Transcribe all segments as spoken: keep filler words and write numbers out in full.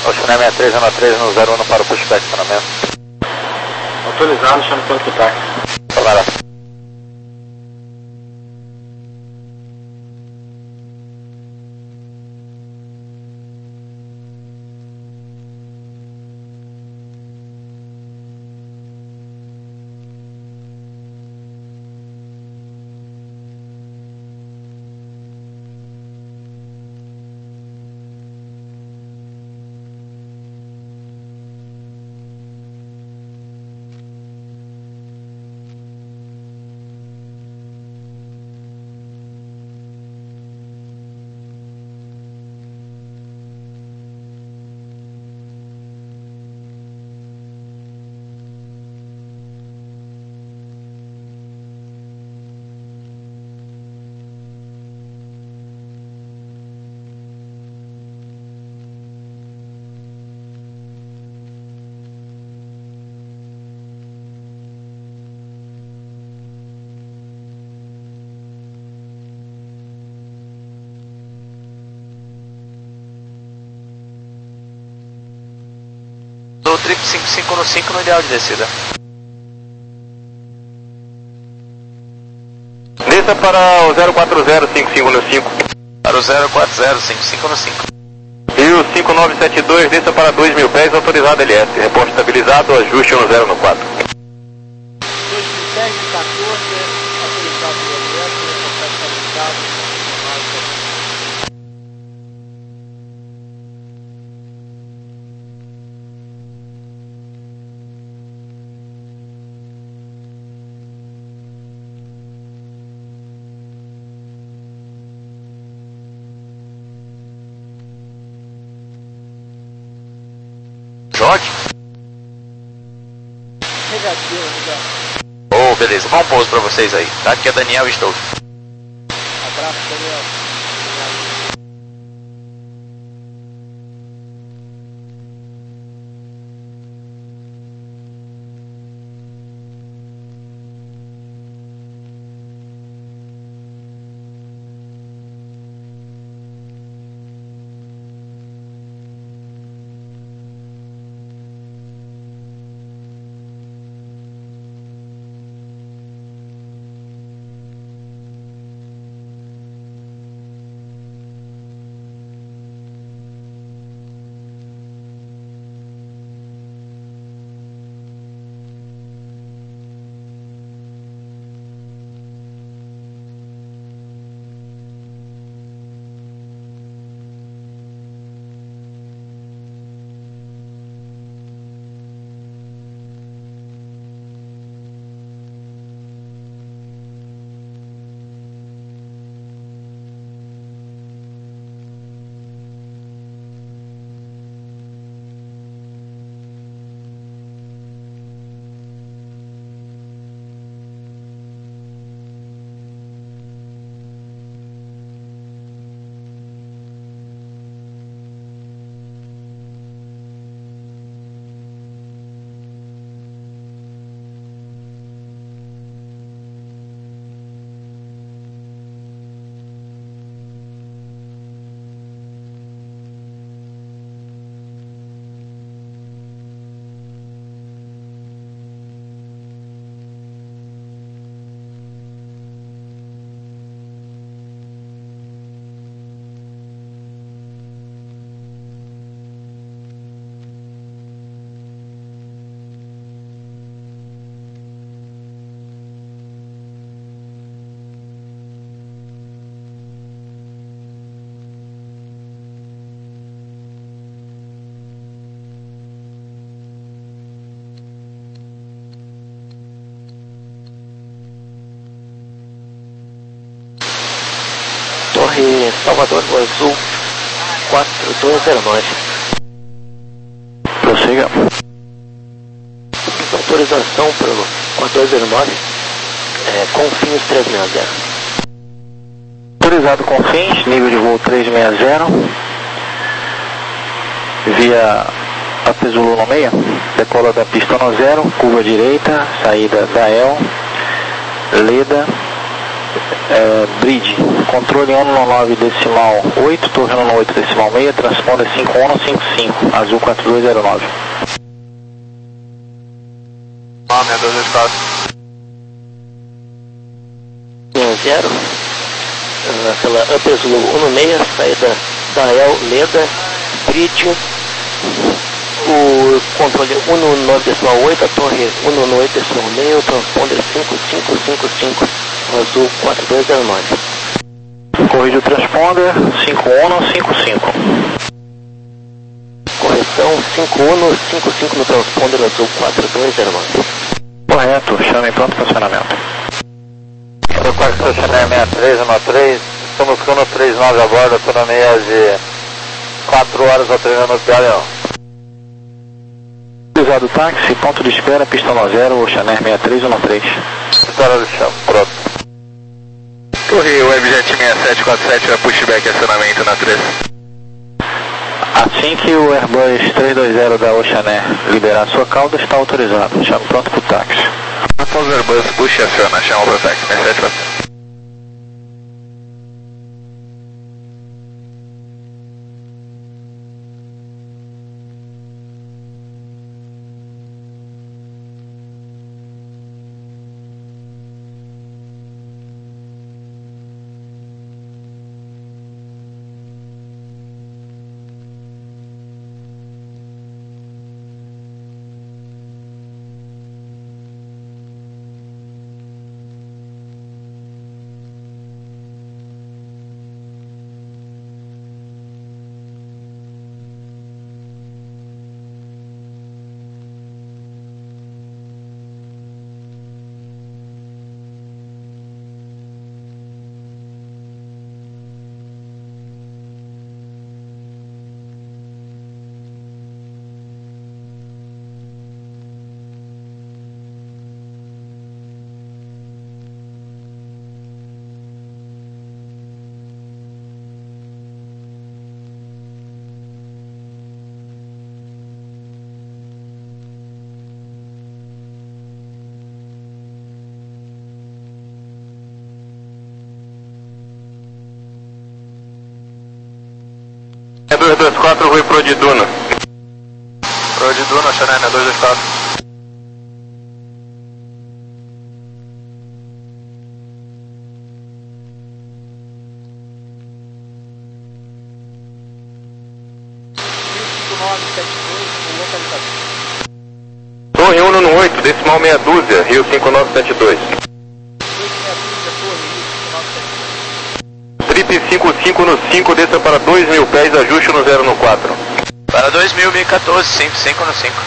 Oceané sessenta e três zero três no zero um para o pushback estacionamento. Autorizado, chama o ponto do táxi. Vai lá. Do trip cinco cinco no cinco no ideal de descida. Desça para o zero quatro zero cinco cinco no cinco. Para o zero quatro zero cinco cinco no cinco. E o cinco nove sete dois, desça para dois mil pés, autorizado L S. Reporte estabilizado, ajuste no zero no quatro. dois mil pés, quatorze, autorizado L S, reporte estabilizado. Jorge? Negativo, Miguel. Oh, beleza. Bom pouso pra vocês aí, tá? Aqui é Daniel Stolz. Abraço, Daniel. Obrigado. Torre Salvador do Azul quatro dois zero nove. Prossiga. Autorização para o quatro dois zero nove, é, Confins trezentos e sessenta. Autorizado Confins, nível de voo trezentos e sessenta. Via A P Zulu no meio, decola da pista no zero, curva direita, saída da E L, Leda, É, bridge, controle um um nove decimal oito, torre um um oito decimal seis, transponder cinco um cinco cinco, azul quatro dois zero nove. Ah, minha dois dois quatro. zero, aquela Upper Zulu um seis, saída da El Leda, bridge, o controle um um nove decimal oito, a torre um um oito decimal seis, o transponder cinco cinco cinco cinco, azul quatro dois zero nove. Corrige o transponder cinco um cinco cinco. Correção cinco um cinco cinco no transponder azul quatro dois zero nove. Correto, chame pronto funcionamento. Quarto estacionário sessenta e três, um três, estamos com o trinta e nove a bordo, autonomia de quatro horas, treinando no Pialhão. Utilizado o táxi, ponto de espera, pista um zero, Oceanair sessenta e três um três. Espera do chão, pronto. Torre Webjet sessenta e sete quarenta e sete, é pushback acionamento na três. Assim que o Airbus trezentos e vinte da Oceanair liberar sua cauda, está autorizado. Chame pronto para o táxi. Após o Airbus, push e aciona, chama para o táxi, sessenta e sete quarenta e sete. É dois dois quatro, Rui Pro de Duna. Pro de Duna, Oceanair, é dois dois quatro. cinco nove sete dois, localização. Torre um um oito, decimal meia dúzia, Rio cinco nove sete dois. Trip cinco cinco no cinco, desça para dois mil pés, ajuste no zero no quatro. Para dois mil, mil e quatorze, cinco cinco no cinco.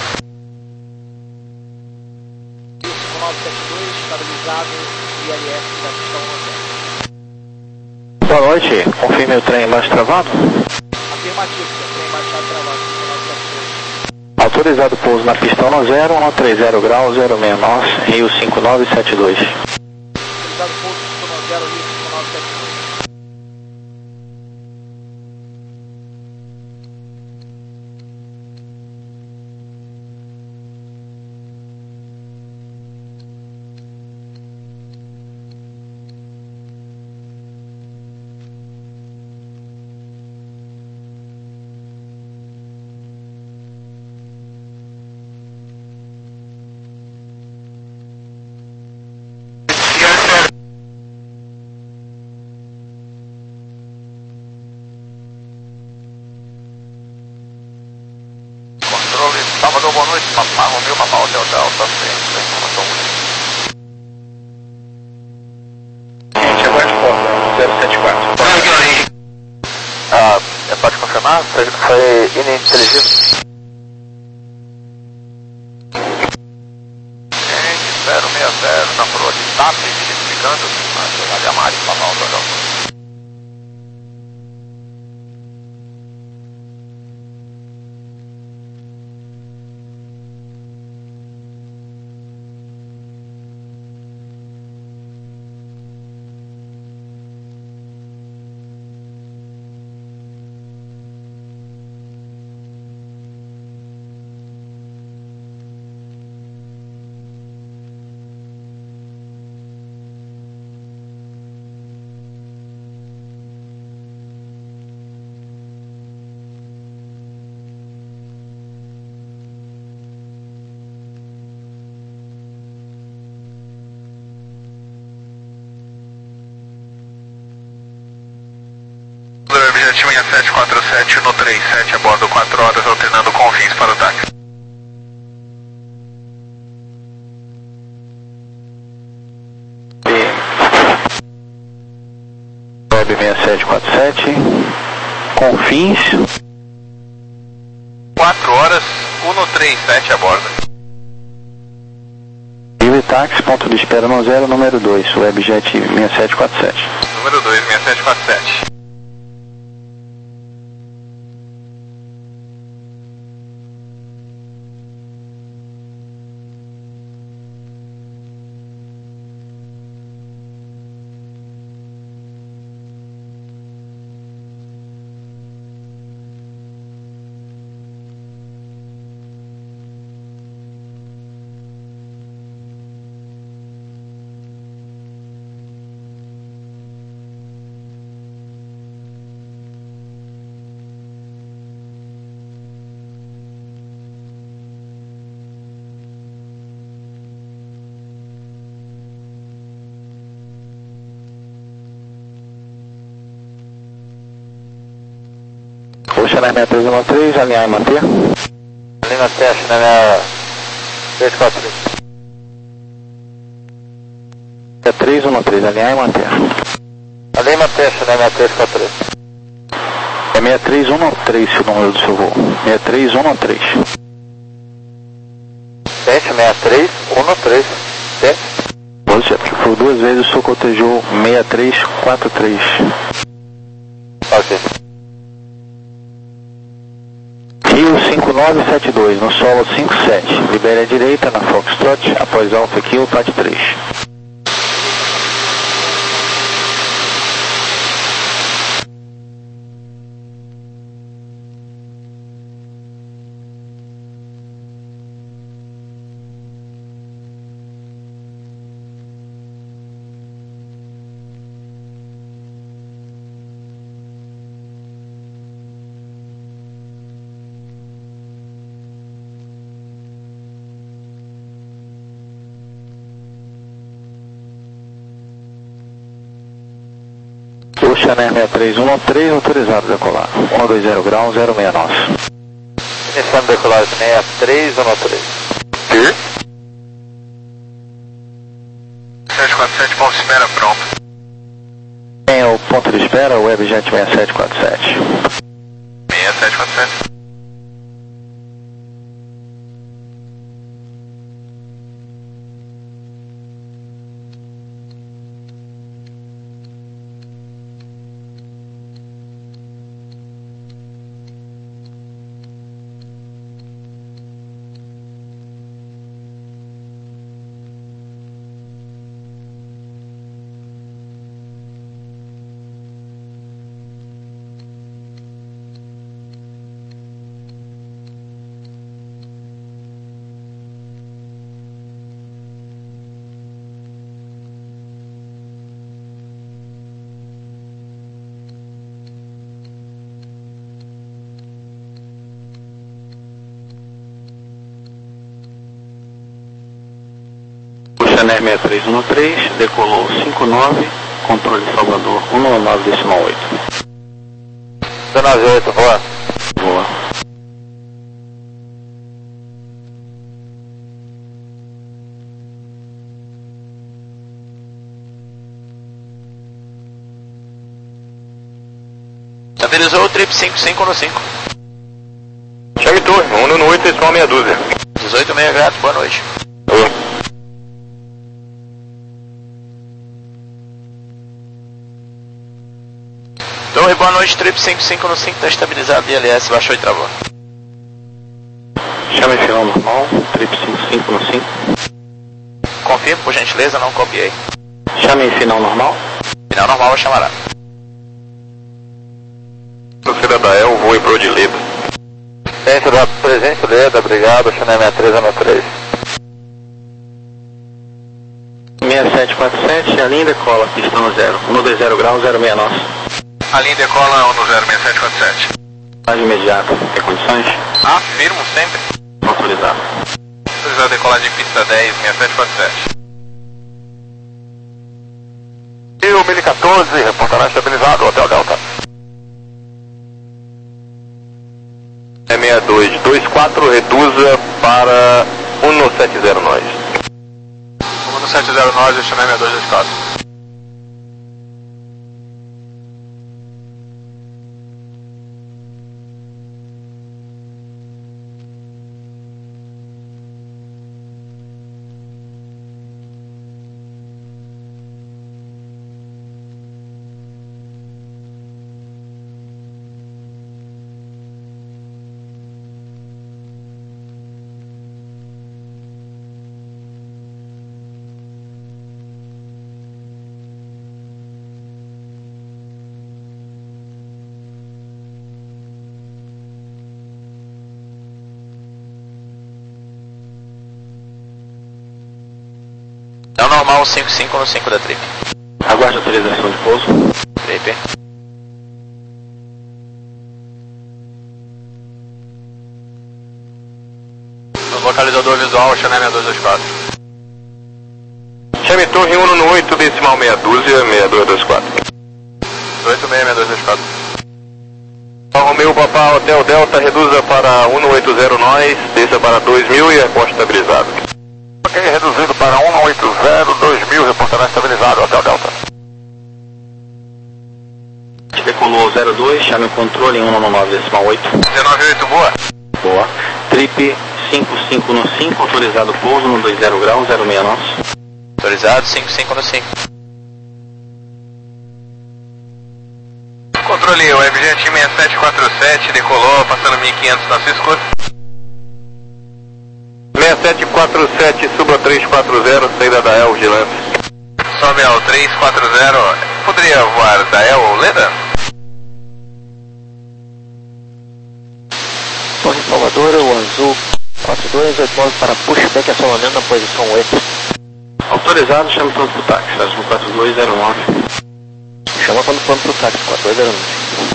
cinco nove sete dois, estabilizado, I L S da pista um. Boa noite, confirme o trem embaixo travado. Afirmativo, trem baixado travado, cinco nove sete dois. Autorizado pouso na pista um zero, um três zero grau, zero seis nove, Rio cinco nove sete dois. Autorizado pouso cinco nove zero, Rio cinco nove sete dois. Salvador, boa noite, Papá Romeu, Papá Hotel Delta, sempre, informação muito. Gente, aguarde porta, zero sete quatro. Ah, pode confirmar? Foi, foi ininteligível. Gente, zero seis zero, na proa de TAP, identificando, na chegada de Amari, Papá Hotel Delta. Webjet seis sete quatro sete no três sete a bordo, quatro horas, alternando Confins para o táxi. Web seis sete quatro sete, Confins. quatro horas, um no três sete a bordo. Livre táxi, ponto de espera no zero, número dois, Webjet seis sete quatro sete. Número dois, seis sete quatro sete. Channel seis três um três, alinhar e manter. Lima Teste, Channel três quatro três. É três um três, alinhar e manter. Lima Teste, Channel três quatro três. É seis três um três o número do seu voo. seis três um três. Sente, seis três um três. Sente. Você, porque foi duas vezes o seu cotejou seis três quatro três. Ok. Rio cinco nove sete dois, no solo cinco sete. Libere à direita na Foxtrot, após Alfa Kilo, T A C três. O Channel seis três um três, autorizado a decolar. um dois zero grau, zero seis nove. Iniciando decolagem seis três um três. Sim. sete quatro sete, ponto de espera pronto. Tem o ponto de espera, o Webjet seis sete quatro sete. seis sete quatro sete. Channel seis três um três, decolou cinco nove, controle de Salvador um nove decimal oito. dezenove oito, boa. Boa. Estabilizou o trip cinco cinco no cinco. Chame turno, um no oito, decimal meia dúzia. dezoito meia graus, boa noite. Torre, boa noite, trip cinco cinco no cinco, está estabilizado, I L S, baixou e travou. Chame final normal, trip cinco cinco no cinco. Confirme, por gentileza, não copiei. Chame final normal. Final normal, vou chamará. Torcida da El, voo em prol de Leda. Centro da presente Leda, obrigado, Channel seis três um três. seis sete quatro sete, a linha decola, pistão zero, um dois zero grau, zero seis nove. A linha decola um no zero seis sete quatro sete. Mais imediato, tem condições? Afirmo sempre. Autorizado. Autorizado a decolagem de pista dez, seis sete quatro sete. E o mil e quatorze, reportará estabilizado, Hotel Delta. seis dois dois quatro, reduza para um sete zero nove. um sete zero nove, Chanel seis dois dois quatro. É o normal cinco cinco no cinco da trip. Aguarde a autorização de pouso. Trip. Localizador visual, Chanel seis dois dois quatro. Chame torre um no oito, decimal meia dúzia, seis dois dois quatro. oito seis seis dois dois quatro. Romeu Papa Hotel Delta, reduza para um oito zero nós, desça para dois mil e reposte estabilizado. Ok, reduzido para um oito zero, dois mil, reportará estabilizado, Hotel Delta. Decolou zero dois, chame o controle em um nove decimal oito. dezenove oito, boa. Boa. Trip cinco cinco no cinco, autorizado pouso no dois zero grau, zero seis nosso. Autorizado cinco cinco no cinco. Controle, o Webjet seis sete quatro sete, decolou, passando mil e quinhentos na sua escuta. seis sete quatro sete, suba três quatro zero, saída da El, vigilância. Sobe ao três quatro zero, poderia voar da El ou Leda? Torre Salvador, o azul quatro dois oito nove para pushback, acionamento na posição oito. Autorizado, chama pronto pro táxi, azul quatro dois zero nove. Chama quando pronto pro táxi, quatro dois zero nove.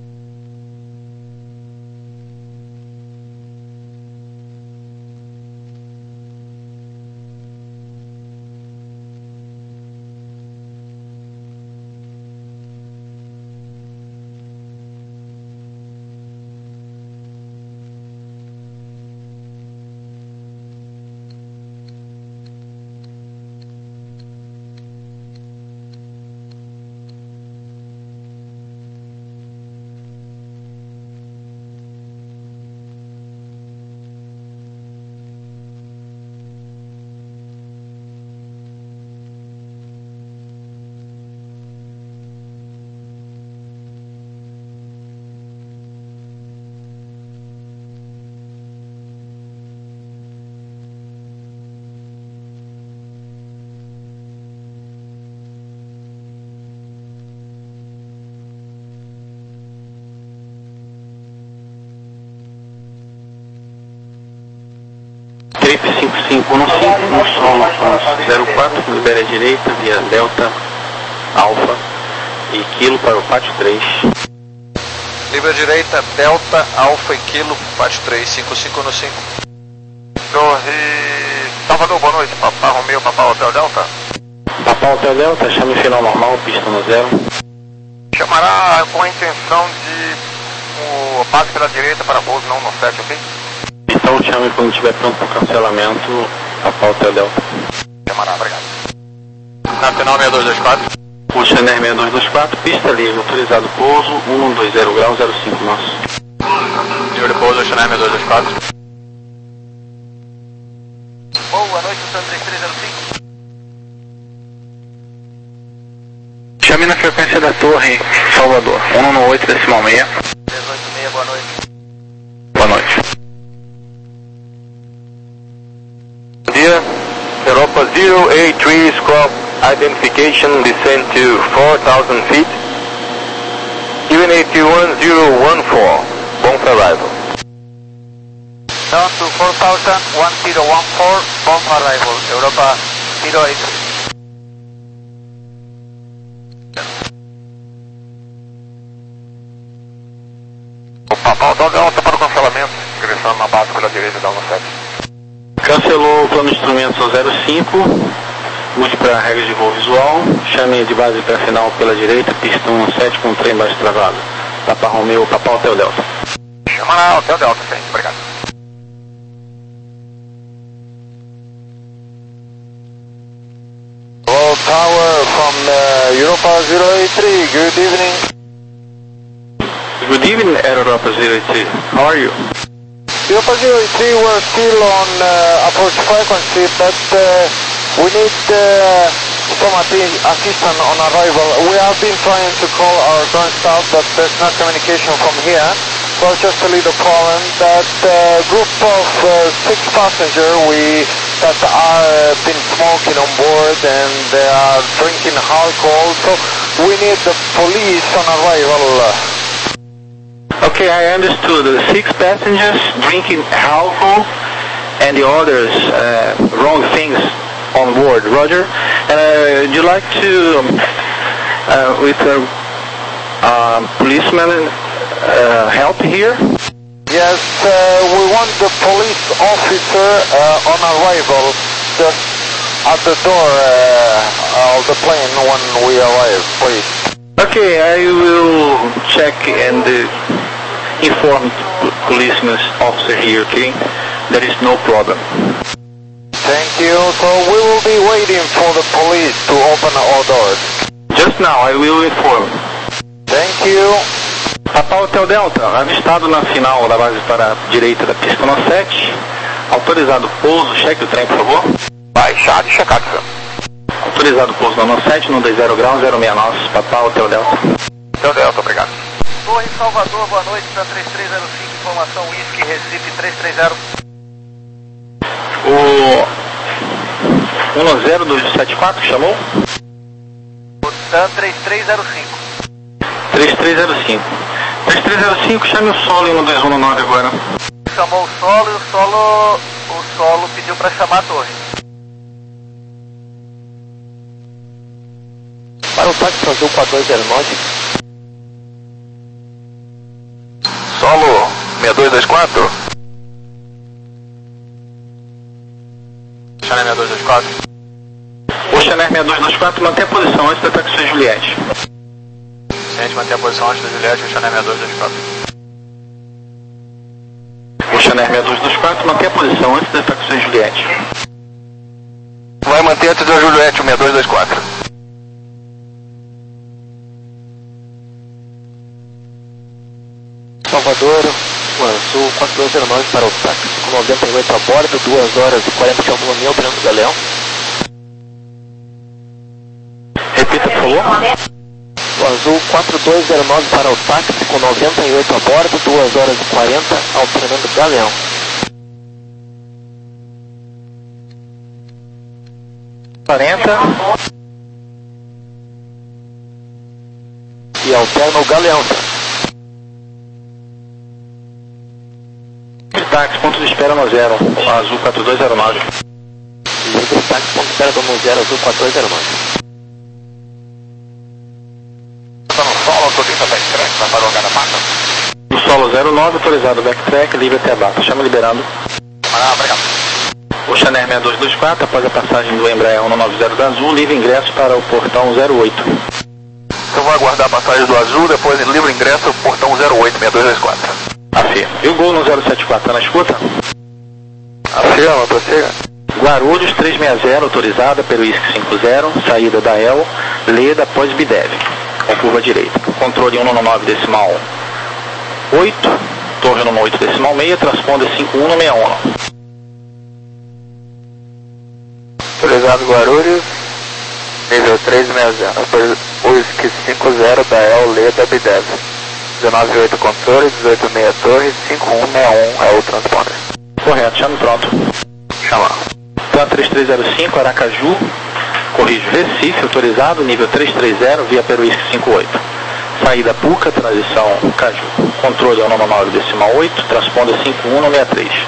Trip cinco cinco no cinco, no solo Afonso zero quatro, libera a direita via Delta, Alfa e Kilo para o pátio três. Libra direita, Delta, Alfa e Kilo, pátio três, cinco cinco no cinco. Torre Salvador, boa noite, Papa Romeu, Papa Hotel Delta. Papa Hotel Delta, chame final normal, pista no zero. Chamará com a intenção de o base pela direita para pouso não no sete, ok? Então chame quando estiver pronto para o cancelamento, Papa Hotel Delta. Chamará, obrigado. Nacional seis dois dois quatro. O Chanel seis dois dois quatro, pista livre, autorizado pouso, um dois zero grau, zero cinco nosso. Livre pouso, Chanel seis dois dois quatro. Boa noite, São três três zero cinco. Chame na frequência da torre, Salvador, um no oito decimal seis. dezoito e meia, boa noite. Boa noite. Bom dia, Europa zero eight three, squawk identification, descend to four thousand feet. U N eight one zero one four, bomb arrival. Down to four thousand ten fourteen, bomb arrival, Europa zero eight three. O Papa Hotel Delta para o cancelamento, ingressando na base pela direita da um sete. Cancelou o plano de instrumento zero cinco, mude para a regra de voo visual, chame de base para final pela direita, pista um sete com trem baixo travado. Papa Romeu, Papa Hotel Delta. Chama Chamar Hotel Delta, sim, obrigado. Hello, Tower from uh, Europa zero eight three, good evening. Good evening, Europa zero eight three. How are you? Europa zero eight three, we're still on uh, approach frequency, but uh, we need uh, some atti- assistance on arrival. We have been trying to call our current staff, but there's no communication from here. So just a little problem that uh, group of uh, six passengers we that are uh, been smoking on board and they are drinking alcohol. So we need the police on arrival. Okay, I understood. The six passengers drinking alcohol and the others uh, wrong things on board. Roger. And uh, would you like to, um, uh, with a uh, policeman, uh, help here? Yes, uh, we want the police officer uh, on arrival just at the door uh, of the plane when we arrive, please. Okay, I will check and uh, inform the policeman officer here, okay? There is no problem. Thank you. So we will be waiting for the police to open our doors. Just now, I will inform. Thank you. Papa Hotel Delta, avistado na final da base para a direita da pista nove sete. Autorizado pouso, cheque o trem, por favor. Baixado e checado, senhor. Autorizado pouso na nove sete, no dois zero graus, zero seis nove, Papa Hotel Delta. Hotel Delta, obrigado. Torre Salvador, boa noite, para três três zero cinco, informação Whisky, Recife três três zero. O um zero dois sete quatro chamou? Tan três três zero cinco. três três zero cinco. três três zero cinco, chame o solo em um dois um nove agora. Chamou o solo e o solo, o solo pediu para chamar a torre. Para o táxi azul quatro dois zero nove. Solo seis dois dois quatro. Chanel seis dois dois quatro. O Chanel seis dois dois quatro mantém a posição antes da taxi Juliette. Gente, manter a posição antes da Juliette, o Chanel seis dois dois quatro. O Chanel seis dois dois quatro mantém a posição antes da taxi Juliette. Vai manter antes da Juliette, o seis dois dois quatro. Salvador, o azul quatro dois zero nove para o táxi com noventa e oito a bordo, duas horas e quarenta de autonomia, operando o Galeão. Repita, por favor. O azul quatro dois zero nove para o táxi com noventa e oito a bordo, duas horas e quarenta, operando o Galeão. quarenta. E alterna o Galeão, tá? Táxi, ponto de espera no zero, azul quatro dois zero nove. Livre táxi, ponto de espera no zero, azul quatro dois zero nove. Tá no solo, autoriza backtrack, vai para o lugar da mata. No solo zero nove, autorizado backtrack, livre até a data. Chama liberando. Ah, obrigado. O Chanel seis dois dois quatro, após a passagem do Embraer um nove zero da Azul, livre ingresso para o portão zero oito. Eu vou aguardar a passagem do Azul, depois livre ingresso, portão zero oito, seis dois dois quatro. Afirma. E o gol no zero sete quatro, tá na escuta? Afirma, prossiga. Guarulhos trezentos e sessenta, autorizada pelo I S C cinquenta, saída da E L, Leda após Bidev, com curva direita. Controle um no nove decimal oito, torre no oito decimal seis, transponder cinco um no seis um. Autorizado Guarulhos, nível três seis zero, Whisky cinquenta da E L, Leda Bidev. dezenove oito controle, dezoito seis torre, cinco um seis um é o transponder. Correto, chame pronto. Chama. Tan três três zero cinco, Aracaju, corrijo Recife, autorizado, nível trezentos e trinta, via Peru I S C cinquenta e oito. Saída Puca, transição Caju. Controle um nove decimal oito, transponder cinco um no sessenta e três.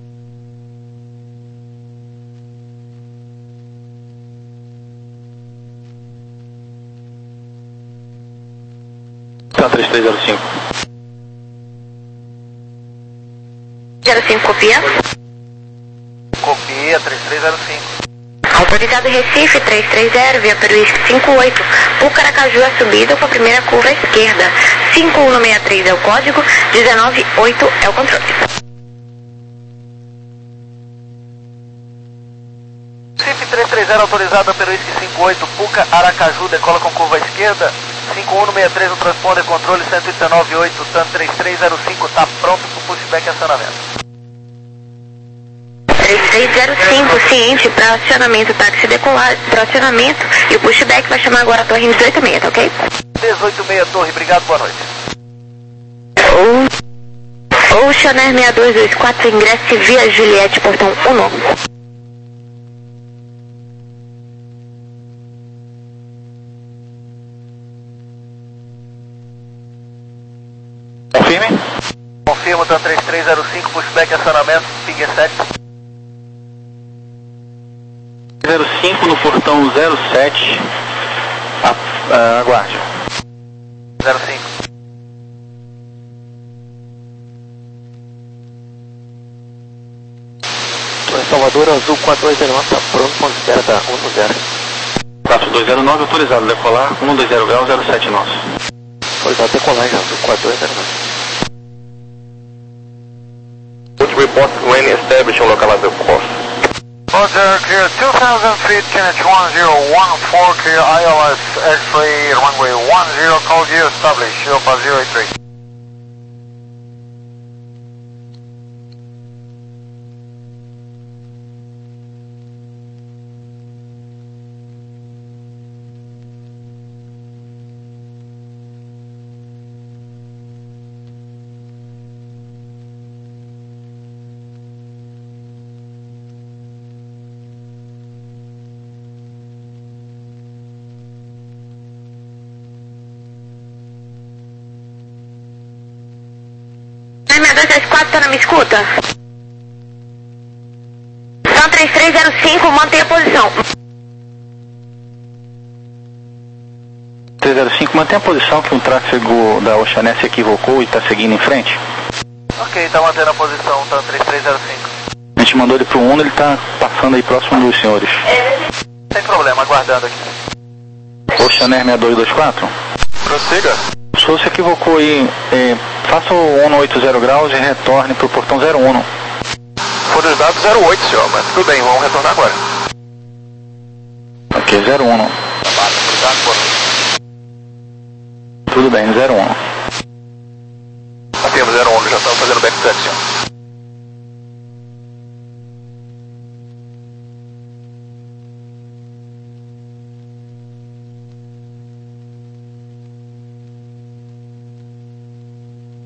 Tan três três zero cinco. zero cinco, copia. Copia três três zero cinco. Alfa Autorizado Recife três três zero, via Peruísque cinco oito. Pucaracaju é subida com a primeira curva à esquerda. cinco um seis três é o código, dezenove oito é o controle. Recife três três zero, autorizado Peruísque cinco oito. Puca Aracaju, decola com curva à esquerda. cinco um seis três no transponder, controle cento e dezenove oito, TAM três três zero cinco, está pronto para o pushback e acionamento. três três zero cinco, ciente para acionamento, táxi decolar para acionamento e o pushback vai chamar agora a torre em dezoito seis, tá ok? dezoito seis, torre, obrigado, boa noite. Ocean Air seis dois dois quatro, ingresse via Juliette, portão um. Confirme. Confirmo, TAM três três zero cinco, pushback e acionamento, P G sete. zero cinco no portão zero sete, a, a, aguarde. zero cinco. Salvador Azul quatro dois zero nove, está pronto com espera da um zero. quatro dois zero nove, autorizado decolar, um dois zero grau, zero sete nosso. Autorizado decolar, Azul quatro dois zero nove. Would report when established on localizer course. Roger, clear two thousand feet, K N H one zero one four, clear I L S X-ray, runway one zero, call you established, Europa zero eight three. seis dois dois quatro, tá na minha escuta? TAM três três zero cinco, mantenha a posição. três zero cinco, mantém a posição que um tráfego da Ocean Air se equivocou e está seguindo em frente. Ok, está mantendo a posição, TAM três três zero cinco. A gente mandou ele para o Uno, ele está passando aí próximo dos senhores. Sem problema, aguardando aqui. Ocean Air seis dois dois quatro. Prossiga. O senhor se equivocou aí, é, faça o Uno oitenta graus e retorne para o portão zero um. Foram os dados zero oito, senhor, mas tudo bem, vamos retornar agora. Ok, zero um. Obrigado, boa noite. Tudo bem, zero um. Confirmo, zero um, já estamos fazendo backtrack, senhor.